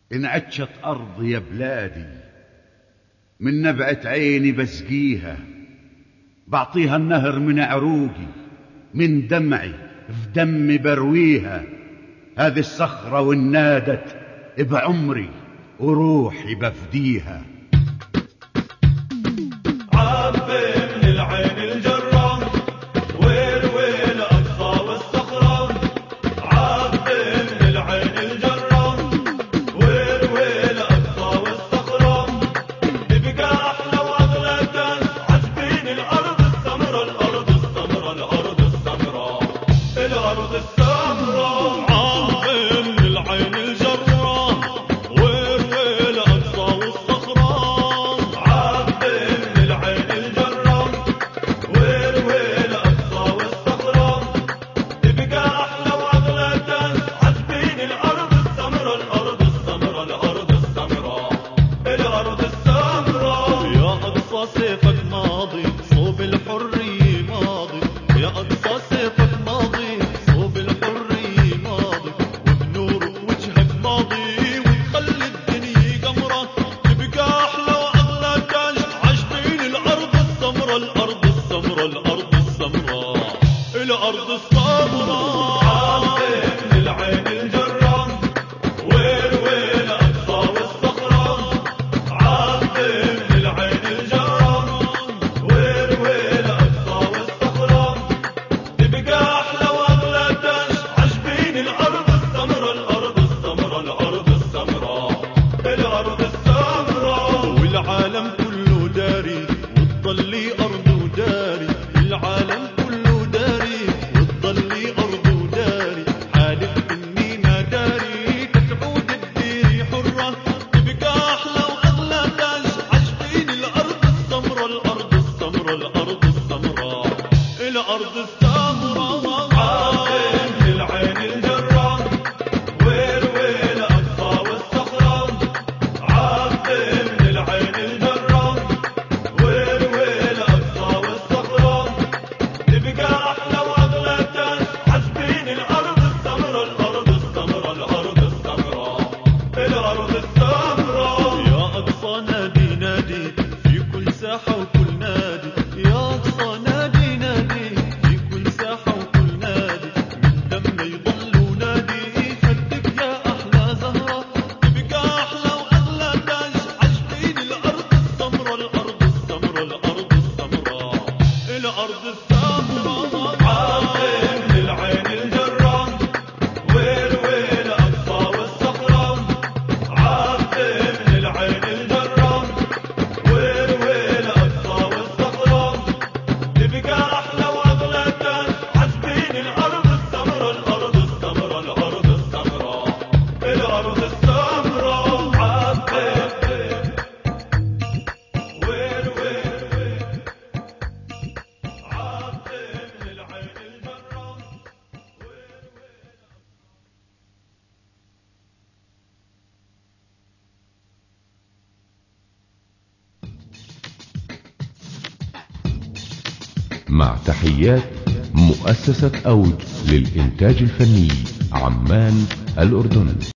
انعتشت أرضي يا بلادي، من نبعة عيني بسقيها، بعطيها النهر من عروقي، من دمعي في دمي برويها. هذه الصخرة والنادت بعمري وروحي بفديها. عبي من العين الجرة ويل أقصى والصخرة، عبي من العين الجرة ويل أقصى والصخرة، تبقى أحلى وأغلى كاس عجبين الأرض السمرة، الأرض السمرة، الأرض السمرة، الأرض السمرة. عبي من العين الجرة ويل أقصى والصخرة، صيفك ماضي صوب الحرية ماضي، يا أقصى صيفك ماضي صوب الحرية ماضي، وبنور وجهك ماضي وتخلي الدنيا قمرة، تبقى أحلى وأغلى تاج عاجبين الأرض السمرة، الأرض السمرة، الأرض السمرة، الأرض السمرة. عبي من العين الجرة ويل أقصى والصخرة، عبي من العين الجرة والعالم كله داري وتضلي أرضه داري، العالم كله داري وتضلي أرضه داري، حالف إني ما داري تتعود الديري حرة، تبقى أحلى وأغلى تاج عجبين الأرض السمرة، الأرض السمرة، الأرض السمرة، الأرض السمرة. عبي من العين الجرة ويل أقصى والصخرة، عبي من العين الجرة ويل أقصى والصخرة، تبقى أحلى وأغلى تاج عجبين الأرض السمرة، الأرض السمرة، الأرض السمرة، الأرض السمرة. يا أقصى نادي نادي في كل ساحة وكل نادي، يا أقصى نادي نادي في كل ساحة وكل نادي، من دمنا يضل ونادي خدك يا أحلى زهرة، تبقى أحلى وأغلى تاج عجبين الأرض السمرة، الأرض السمرة، الأرض السمرة، الأرض السمرة. عبي من العين الجرة ويل أقصى والصخرة، عبي من العين الجرة ويل أقصى والصخرة، تبقى أحلى وأغلى تاج عجبين الأرض السمرة، الأرض السمرة، الأرض السمرة، الأرض السمرة. عبي ويل عبي من العين الجرة. مع تحيات مؤسسة أوج للإنتاج الفني، عمان، الأردن.